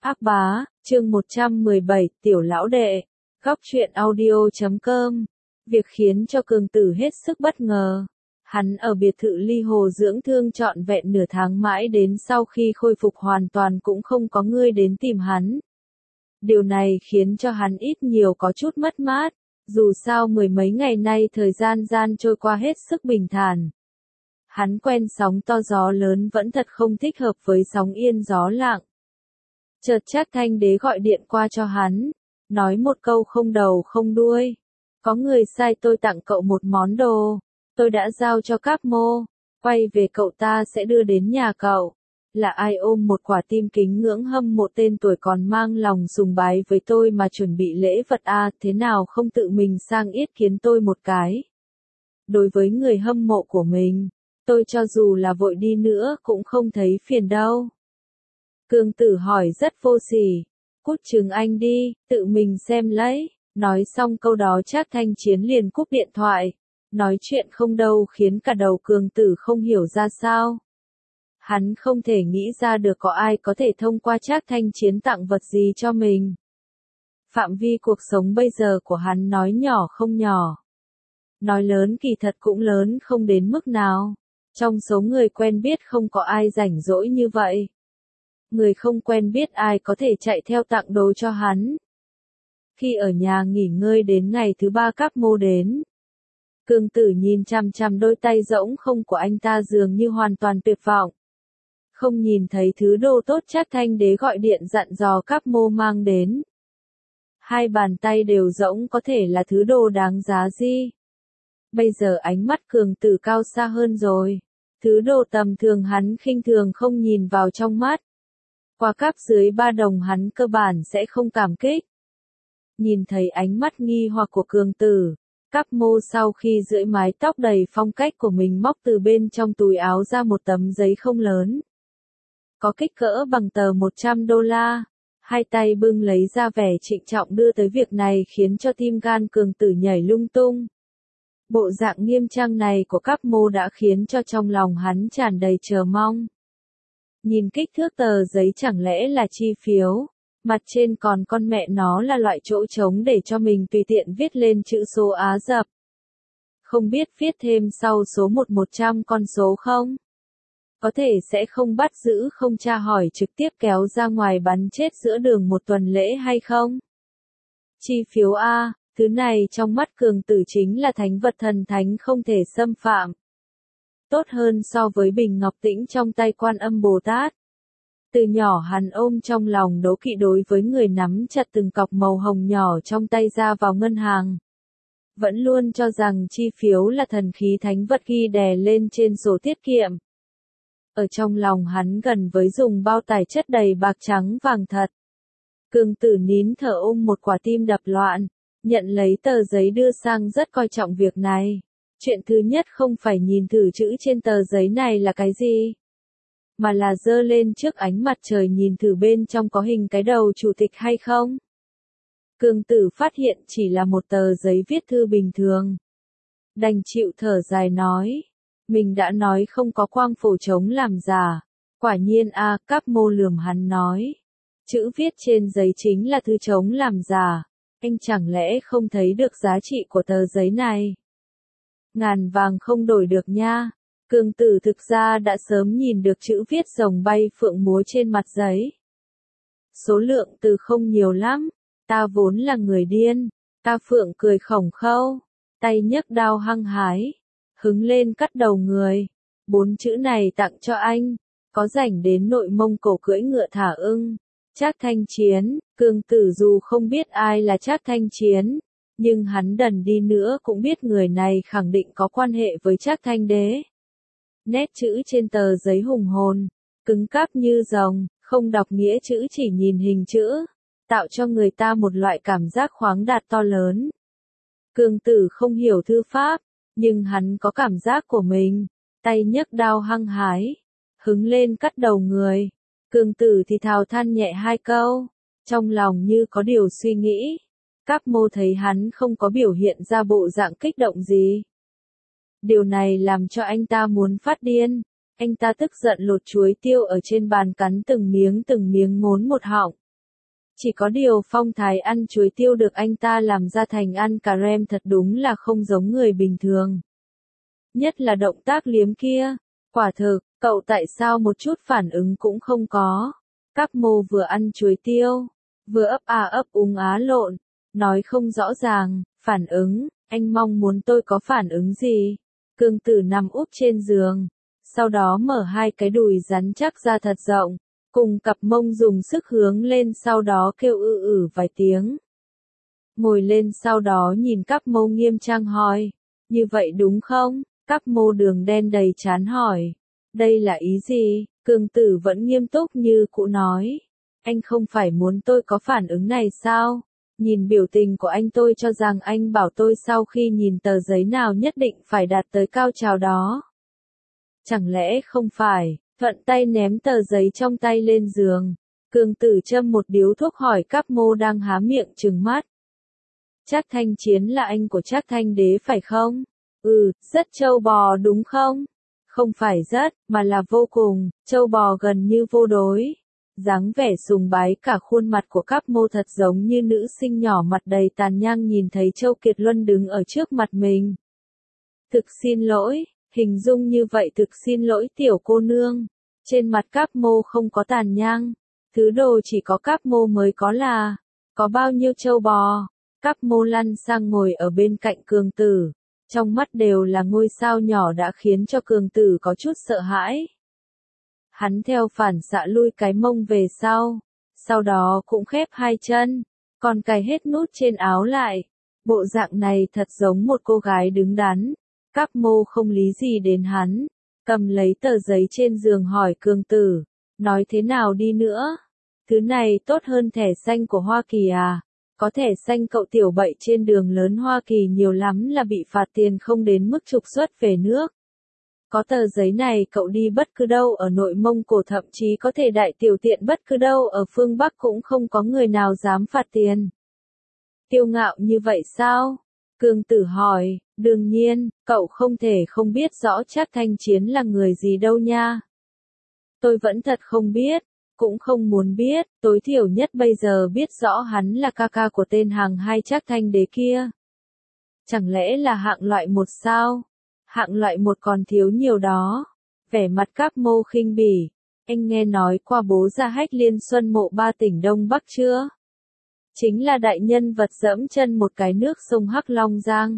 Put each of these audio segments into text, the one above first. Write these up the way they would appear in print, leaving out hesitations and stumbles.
Ác bá, chương 117, tiểu lão đệ, góc truyện audio.com. Việc khiến cho Cường Tử hết sức bất ngờ. Hắn ở biệt thự ly hồ dưỡng thương trọn vẹn nửa tháng mãi đến sau khi khôi phục hoàn toàn cũng không có người đến tìm hắn. Điều này khiến cho hắn ít nhiều có chút mất mát, dù sao mười mấy ngày nay thời gian trôi qua hết sức bình thản. Hắn quen sóng to gió lớn vẫn thật không thích hợp với sóng yên gió lặng. Chợt Trác Thanh Đế gọi điện qua cho hắn, nói một câu không đầu không đuôi. Có người sai tôi tặng cậu một món đồ, tôi đã giao cho Cáp Mô, quay về cậu ta sẽ đưa đến nhà cậu. Là ai ôm một quả tim kính ngưỡng hâm mộ tên tuổi còn mang lòng sùng bái với tôi mà chuẩn bị lễ vật thế nào không tự mình sang yết kiến tôi một cái. Đối với người hâm mộ của mình, tôi cho dù là vội đi nữa cũng không thấy phiền đâu. Cường Tử hỏi rất vô sỉ, cút chừng anh đi, tự mình xem lấy. Nói xong câu đó Trác Thanh Chiến liền cúp điện thoại. Nói chuyện không đâu khiến cả đầu Cường Tử không hiểu ra sao. Hắn không thể nghĩ ra được có ai có thể thông qua Trác Thanh Chiến tặng vật gì cho mình. Phạm vi cuộc sống bây giờ của hắn nói nhỏ không nhỏ. Nói lớn kỳ thật cũng lớn không đến mức nào. Trong số người quen biết không có ai rảnh rỗi như vậy. Người không quen biết ai có thể chạy theo tặng đồ cho hắn. Khi ở nhà nghỉ ngơi đến ngày thứ 3 Cáp Mô đến. Cường Tử nhìn chằm chằm đôi tay rỗng không của anh ta dường như hoàn toàn tuyệt vọng. Không nhìn thấy thứ đồ tốt Trác Thanh Đế gọi điện dặn dò Cáp Mô mang đến. Hai bàn tay đều rỗng có thể là thứ đồ đáng giá gì. Bây giờ ánh mắt Cường Tử cao xa hơn rồi. Thứ đồ tầm thường hắn khinh thường không nhìn vào trong mắt. Qua cáp dưới 3 đồng hắn cơ bản sẽ không cảm kích. Nhìn thấy ánh mắt nghi hoặc của Cường Tử, Cáp Mô sau khi rưỡi mái tóc đầy phong cách của mình móc từ bên trong túi áo ra một tấm giấy không lớn. Có kích cỡ bằng tờ $100, hai tay bưng lấy ra vẻ trịnh trọng đưa tới việc này khiến cho tim gan Cường Tử nhảy lung tung. Bộ dạng nghiêm trang này của Cáp Mô đã khiến cho trong lòng hắn tràn đầy chờ mong. Nhìn kích thước tờ giấy chẳng lẽ là chi phiếu, mặt trên còn con mẹ nó là loại chỗ trống để cho mình tùy tiện viết lên chữ số Á Dập. Không biết viết thêm sau số 100 con số không? Có thể sẽ không bắt giữ không tra hỏi trực tiếp kéo ra ngoài bắn chết giữa đường một tuần lễ hay không? Chi phiếu A, thứ này trong mắt Cường Tử chính là thánh vật thần thánh không thể xâm phạm. Tốt hơn so với bình ngọc tĩnh trong tay Quan Âm Bồ Tát. Từ nhỏ hắn ôm trong lòng đố kỵ đối với người nắm chặt từng cọc màu hồng nhỏ trong tay ra vào ngân hàng. Vẫn luôn cho rằng chi phiếu là thần khí thánh vật ghi đè lên trên sổ tiết kiệm. Ở trong lòng hắn gần với dùng bao tải chất đầy bạc trắng vàng thật. Cường Tử nín thở ôm một quả tim đập loạn, nhận lấy tờ giấy đưa sang rất coi trọng việc này. Chuyện thứ nhất không phải nhìn thử chữ trên tờ giấy này là cái gì, mà là giơ lên trước ánh mặt trời nhìn thử bên trong có hình cái đầu chủ tịch hay không. Cường Tử phát hiện chỉ là một tờ giấy viết thư bình thường. Đành chịu thở dài nói. Mình đã nói không có quang phổ chống làm giả. Quả nhiên Cáp Mô lườm hắn nói. Chữ viết trên giấy chính là thư chống làm giả. Anh chẳng lẽ không thấy được giá trị của tờ giấy này? Ngàn vàng không đổi được nha. Cường Tử thực ra đã sớm nhìn được chữ viết rồng bay phượng múa trên mặt giấy. Số lượng từ không nhiều lắm. Ta vốn là người điên. Ta phượng cười khổng khâu. Tay nhấc đao hăng hái. Hứng lên cắt đầu người. 4 chữ này tặng cho anh. Có rảnh đến Nội Mông Cổ cưỡi ngựa thả ưng. Trác Thanh Chiến. Cường Tử dù không biết ai là Trác Thanh Chiến, nhưng hắn đần đi nữa cũng biết người này khẳng định có quan hệ với Trác Thanh Đế. Nét chữ trên tờ giấy hùng hồn, cứng cáp như rồng, không đọc nghĩa chữ chỉ nhìn hình chữ, tạo cho người ta một loại cảm giác khoáng đạt to lớn. Cường Tử không hiểu thư pháp, nhưng hắn có cảm giác của mình, tay nhấc đao hăng hái, hứng lên cắt đầu người. Cường Tử thì thào than nhẹ 2 câu, trong lòng như có điều suy nghĩ. Cáp Mô thấy hắn không có biểu hiện ra bộ dạng kích động gì. Điều này làm cho anh ta muốn phát điên. Anh ta tức giận lột chuối tiêu ở trên bàn cắn từng miếng ngốn một họng. Chỉ có điều phong thái ăn chuối tiêu được anh ta làm ra thành ăn cà rem thật đúng là không giống người bình thường. Nhất là động tác liếm kia. Quả thực, cậu tại sao một chút phản ứng cũng không có. Các mô vừa ăn chuối tiêu, vừa ấp úng á lộn, nói không rõ ràng, phản ứng, anh mong muốn tôi có phản ứng gì. Cương Tử nằm úp trên giường, sau đó mở hai cái đùi rắn chắc ra thật rộng, cùng cặp mông dùng sức hướng lên sau đó kêu vài tiếng. Ngồi lên sau đó nhìn cặp mô nghiêm trang hỏi, như vậy đúng không? Cặp mô đường đen đầy chán hỏi, đây là ý gì? Cương Tử vẫn nghiêm túc như cũ nói, anh không phải muốn tôi có phản ứng này sao? Nhìn biểu tình của anh tôi cho rằng anh bảo tôi sau khi nhìn tờ giấy nào nhất định phải đạt tới cao trào đó. Chẳng lẽ không phải, thuận tay ném tờ giấy trong tay lên giường. Cương Tử châm một điếu thuốc hỏi Cáp Mô đang há miệng trừng mắt. Trác Thanh Chiến là anh của Trác Thanh Đế phải không? Rất trâu bò đúng không? Không phải rất, mà là vô cùng, trâu bò gần như vô đối. Dáng vẻ sùng bái cả khuôn mặt của Cáp Mô thật giống như nữ sinh nhỏ mặt đầy tàn nhang nhìn thấy Châu Kiệt Luân đứng ở trước mặt mình. Thực xin lỗi, hình dung như vậy thực xin lỗi tiểu cô nương. Trên mặt Cáp Mô không có tàn nhang, thứ đồ chỉ có Cáp Mô mới có là, có bao nhiêu trâu bò. Cáp Mô lăn sang ngồi ở bên cạnh Cường Tử, trong mắt đều là ngôi sao nhỏ đã khiến cho Cường Tử có chút sợ hãi. Hắn theo phản xạ lui cái mông về sau đó cũng khép hai chân, còn cài hết nút trên áo lại. Bộ dạng này thật giống một cô gái đứng đắn. Cáp Mô không lý gì đến hắn, cầm lấy tờ giấy trên giường hỏi Cường Tử, nói thế nào đi nữa? Thứ này tốt hơn thẻ xanh của Hoa Kỳ à? Có thẻ xanh cậu tiểu bậy trên đường lớn Hoa Kỳ nhiều lắm là bị phạt tiền không đến mức trục xuất về nước. Có tờ giấy này cậu đi bất cứ đâu ở Nội Mông Cổ thậm chí có thể đại tiểu tiện bất cứ đâu ở phương Bắc cũng không có người nào dám phạt tiền. Kiêu ngạo như vậy sao? Cương Tử hỏi, đương nhiên, cậu không thể không biết rõ Trác Thanh Chiến là người gì đâu nha. Tôi vẫn thật không biết, cũng không muốn biết, tối thiểu nhất bây giờ biết rõ hắn là ca ca của tên hàng hai Trác Thanh Đế kia. Chẳng lẽ là hạng loại một sao? Hạng loại một còn thiếu nhiều đó. Vẻ mặt Cáp Mô khinh bỉ, anh nghe nói qua bố Gia Hách Liên Xuân Mộ ba tỉnh Đông Bắc chưa? Chính là đại nhân vật dẫm chân một cái nước sông Hắc Long Giang.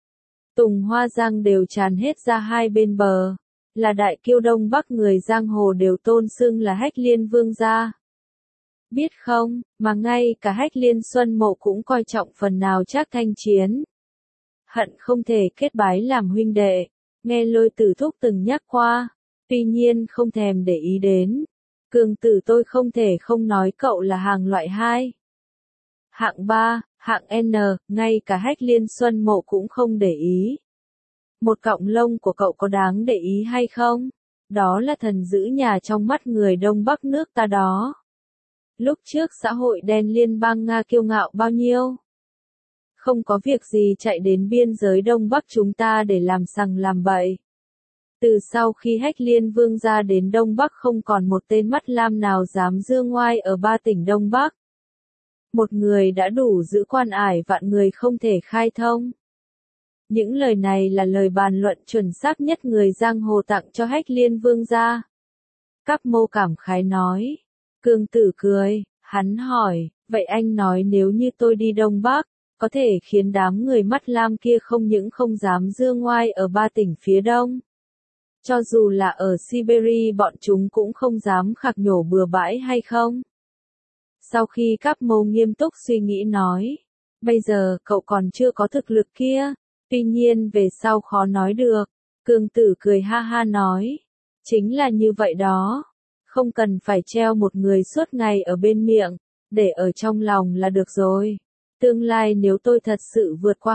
Tùng Hoa Giang đều tràn hết ra hai bên bờ, là đại kiêu Đông Bắc người giang hồ đều tôn xưng là Hách Liên Vương gia. Biết không, mà ngay cả Hách Liên Xuân Mộ cũng coi trọng phần nào Trác Thanh Chiến. Hận không thể kết bái làm huynh đệ, nghe Lôi Tử Thúc từng nhắc qua, tuy nhiên không thèm để ý đến. Cường Tử tôi không thể không nói cậu là hàng loại 2. Hạng 3, hạng N, ngay cả Hách Liên Xuân Mộ cũng không để ý. Một cọng lông của cậu có đáng để ý hay không? Đó là thần giữ nhà trong mắt người Đông Bắc nước ta đó. Lúc trước xã hội đen liên bang Nga kiêu ngạo bao nhiêu? Không có việc gì chạy đến biên giới Đông Bắc chúng ta để làm sằng làm bậy. Từ sau khi Hách Liên Vương ra đến Đông Bắc không còn một tên mắt lam nào dám dương ngoai ở ba tỉnh Đông Bắc. Một người đã đủ giữ quan ải vạn người không thể khai thông. Những lời này là lời bàn luận chuẩn xác nhất người giang hồ tặng cho Hách Liên Vương gia. Cáp Mô cảm khái nói. Cương Tử cười, hắn hỏi, vậy anh nói nếu như tôi đi Đông Bắc, có thể khiến đám người mắt lam kia không những không dám dương ngoai ở ba tỉnh phía Đông. Cho dù là ở Siberia bọn chúng cũng không dám khạc nhổ bừa bãi hay không? Sau khi Cáp Mô nghiêm túc suy nghĩ nói, bây giờ cậu còn chưa có thực lực kia, tuy nhiên về sau khó nói được. Cương Tử cười ha ha nói, chính là như vậy đó, không cần phải treo một người suốt ngày ở bên miệng, để ở trong lòng là được rồi. Tương lai nếu tôi thật sự vượt qua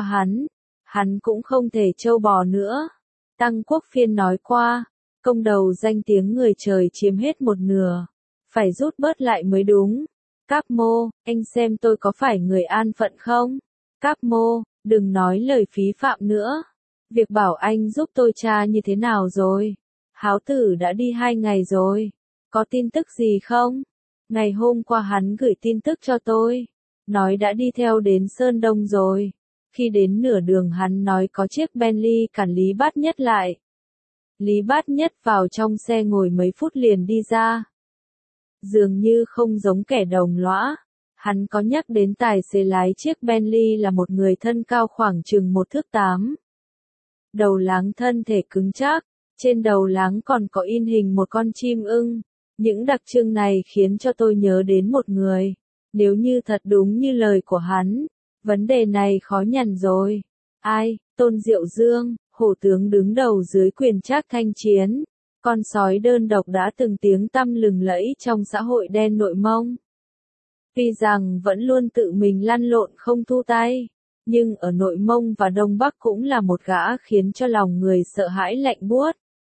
hắn cũng không thể trâu bò nữa. Tăng Quốc Phiên nói qua, công đầu danh tiếng người trời chiếm hết một nửa, phải rút bớt lại mới đúng. Cáp Mô, anh xem tôi có phải người an phận không? Cáp Mô, đừng nói lời phí phạm nữa. Việc bảo anh giúp tôi tra như thế nào rồi? Háo tử đã đi 2 ngày rồi. Có tin tức gì không? Ngày hôm qua hắn gửi tin tức cho tôi, nói đã đi theo đến Sơn Đông rồi. Khi đến nửa đường hắn nói có chiếc Bentley cản Lý Bát Nhất lại. Lý Bát Nhất vào trong xe ngồi mấy phút liền đi ra. Dường như không giống kẻ đồng lõa, hắn có nhắc đến tài xế lái chiếc Bentley là một người thân cao khoảng chừng 1 thước 8. Đầu láng thân thể cứng chắc, trên đầu láng còn có in hình một con chim ưng. Những đặc trưng này khiến cho tôi nhớ đến một người. Nếu như thật đúng như lời của hắn, vấn đề này khó nhằn rồi. Ai? Tôn Diệu Dương, hổ tướng đứng đầu dưới quyền Trác Thanh Chiến. Con sói đơn độc đã từng tiếng tăm lừng lẫy trong xã hội đen Nội Mông. Tuy rằng vẫn luôn tự mình lăn lộn không thu tay, nhưng ở Nội Mông và Đông Bắc cũng là một gã khiến cho lòng người sợ hãi lạnh buốt.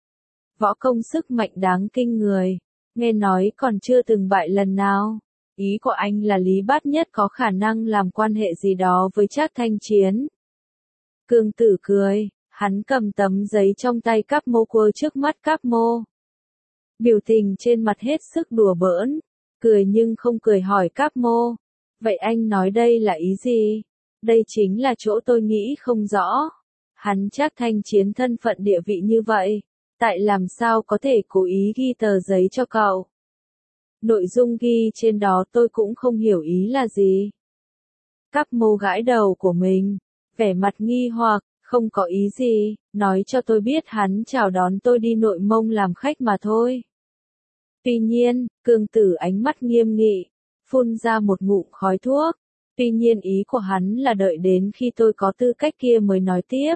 Võ công sức mạnh đáng kinh người, nghe nói còn chưa từng bại lần nào. Ý của anh là Lý Bát Nhất có khả năng làm quan hệ gì đó với Trác Thanh Chiến. Cương Tử cười, hắn cầm tấm giấy trong tay Cáp Mô quơ trước mắt Cáp Mô. Biểu tình trên mặt hết sức đùa bỡn, cười nhưng không cười hỏi Cáp Mô. Vậy anh nói đây là ý gì? Đây chính là chỗ tôi nghĩ không rõ. Hắn Trác Thanh Chiến thân phận địa vị như vậy, tại làm sao có thể cố ý ghi tờ giấy cho cậu? Nội dung ghi trên đó tôi cũng không hiểu ý là gì. Cáp Mô gãi đầu của mình, vẻ mặt nghi hoặc, không có ý gì, nói cho tôi biết hắn chào đón tôi đi Nội Mông làm khách mà thôi. Tuy nhiên, Cương Tử ánh mắt nghiêm nghị, phun ra một ngụm khói thuốc. Tuy nhiên ý của hắn là đợi đến khi tôi có tư cách kia mới nói tiếp.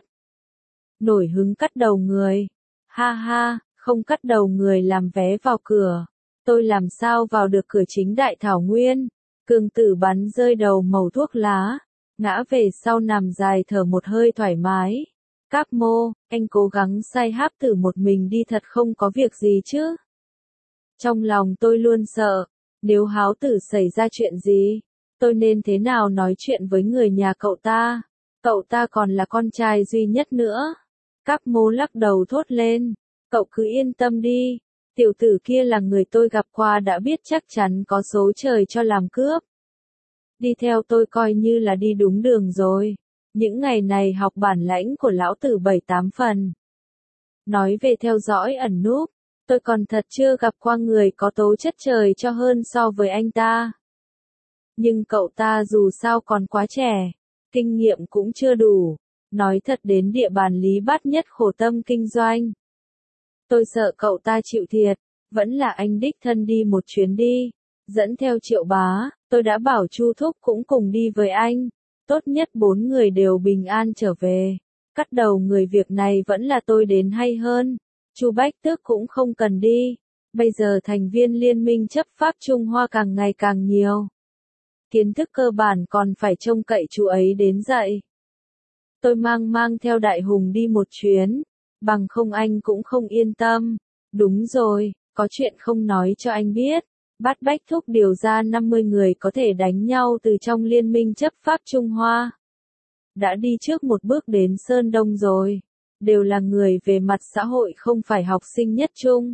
Nổi hứng cắt đầu người. Ha ha, không cắt đầu người làm vé vào cửa. Tôi làm sao vào được cửa chính Đại Thảo Nguyên? Cương Tử bắn rơi đầu mẩu thuốc lá, ngã về sau nằm dài thở một hơi thoải mái. Cáp Mô, anh cố gắng sai Háp Tử một mình đi thật không có việc gì chứ? Trong lòng tôi luôn sợ, nếu Háo Tử xảy ra chuyện gì, tôi nên thế nào nói chuyện với người nhà cậu ta? Cậu ta còn là con trai duy nhất nữa. Cáp Mô lắc đầu thốt lên, cậu cứ yên tâm đi. Tiểu tử kia là người tôi gặp qua đã biết chắc chắn có số trời cho làm cướp. Đi theo tôi coi như là đi đúng đường rồi. Những ngày này học bản lãnh của lão tử 7-8 phần. Nói về theo dõi ẩn núp, tôi còn thật chưa gặp qua người có tố chất trời cho hơn so với anh ta. Nhưng cậu ta dù sao còn quá trẻ, kinh nghiệm cũng chưa đủ. Nói thật đến địa bàn Lý Bát Nhất khổ tâm kinh doanh. Tôi sợ cậu ta chịu thiệt, vẫn là anh đích thân đi một chuyến đi, dẫn theo Triệu Bá, tôi đã bảo Chu Thúc cũng cùng đi với anh, tốt nhất 4 người đều bình an trở về. Cắt đầu người việc này vẫn là tôi đến hay hơn. Chu Bách Tước cũng không cần đi, bây giờ thành viên liên minh chấp pháp Trung Hoa càng ngày càng nhiều. Kiến thức cơ bản còn phải trông cậy chú ấy đến dạy. Tôi mang theo Đại Hùng đi một chuyến, bằng không anh cũng không yên tâm. Đúng rồi, có chuyện không nói cho anh biết. Bát Bách Thúc điều ra 50 người có thể đánh nhau từ trong liên minh chấp pháp Trung Hoa. Đã đi trước một bước đến Sơn Đông rồi. Đều là người về mặt xã hội không phải học sinh nhất trung.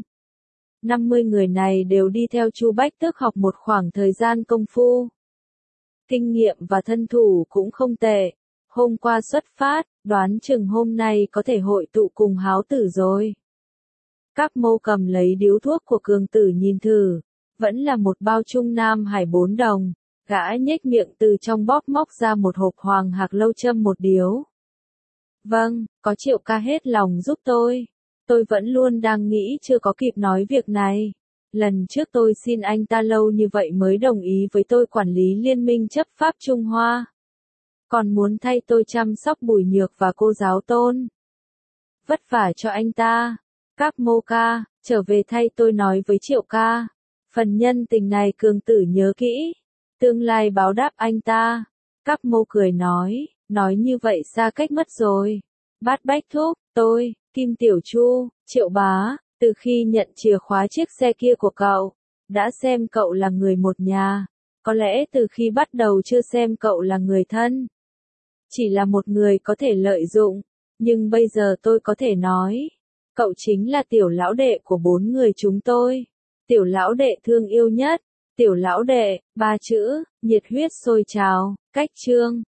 50 người này đều đi theo Chu Bách Tước học một khoảng thời gian công phu. Kinh nghiệm và thân thủ cũng không tệ. Hôm qua xuất phát, đoán chừng hôm nay có thể hội tụ cùng Háo Tử rồi. Cáp Mô cầm lấy điếu thuốc của Cường Tử nhìn thử, vẫn là một bao Trung Nam Hải 4 đồng, gã nhếch miệng từ trong bóp móc ra một hộp Hoàng Hạc Lâu châm một điếu. Vâng, có Triệu ca hết lòng giúp tôi. Tôi vẫn luôn đang nghĩ chưa có kịp nói việc này. Lần trước tôi xin anh ta lâu như vậy mới đồng ý với tôi quản lý liên minh chấp pháp Trung Hoa. Còn muốn thay tôi chăm sóc Bùi Nhược và cô giáo Tôn. Vất vả cho anh ta. Cáp Mô ca, trở về thay tôi nói với Triệu ca. Phần nhân tình này Cường Tử nhớ kỹ. Tương lai báo đáp anh ta. Cáp Mô cười nói như vậy xa cách mất rồi. Bát Bách Thúc, tôi, Kim Tiểu Chu, Triệu Bá, từ khi nhận chìa khóa chiếc xe kia của cậu, đã xem cậu là người một nhà. Có lẽ từ khi bắt đầu chưa xem cậu là người thân. Chỉ là một người có thể lợi dụng, nhưng bây giờ tôi có thể nói, cậu chính là tiểu lão đệ của 4 người chúng tôi, tiểu lão đệ thương yêu nhất, Tiểu lão đệ, ba chữ, nhiệt huyết sôi trào, cách chương.